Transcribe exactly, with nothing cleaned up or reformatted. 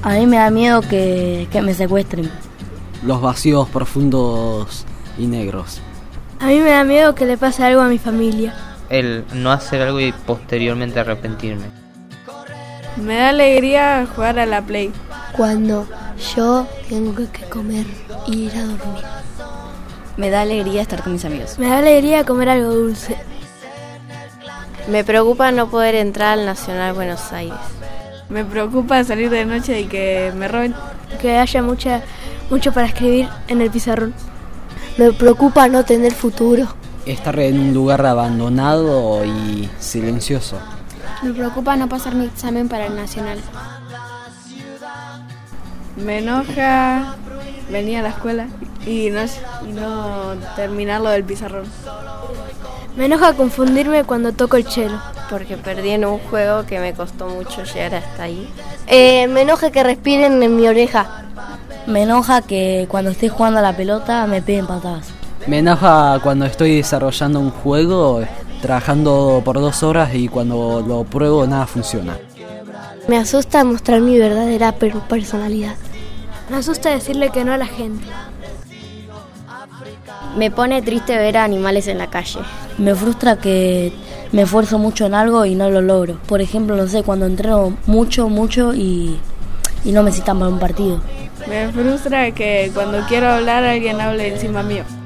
A mí me da miedo que, que me secuestren. Los vacíos profundos y negros. A mí me da miedo que le pase algo a mi familia. El no hacer algo y posteriormente arrepentirme. Me da alegría jugar a la Play. Cuando yo tengo que comer y ir a dormir. Me da alegría estar con mis amigos. Me da alegría comer algo dulce. Me preocupa no poder entrar al Nacional Buenos Aires. Me preocupa salir de noche y que me roben. Que haya mucha, mucho para escribir en el pizarrón. Me preocupa no tener futuro. Estar en un lugar abandonado y silencioso. Me preocupa no pasar mi examen para el Nacional. Me enoja venir a la escuela y no, y no terminar lo del pizarrón. Me enoja confundirme cuando toco el cello. Porque perdí en un juego que me costó mucho llegar hasta ahí. Eh, me enoja que respiren en mi oreja. Me enoja que cuando esté jugando a la pelota me peguen patadas. Me enoja cuando estoy desarrollando un juego, trabajando por dos horas y cuando lo pruebo nada funciona. Me asusta mostrar mi verdadera personalidad. Me asusta decirle que no a la gente. Me pone triste ver a animales en la calle. Me frustra que me esfuerzo mucho en algo y no lo logro. Por ejemplo, no sé, cuando entreno mucho, mucho y, y no me citan para un partido. Me frustra que cuando quiero hablar alguien hable encima mío.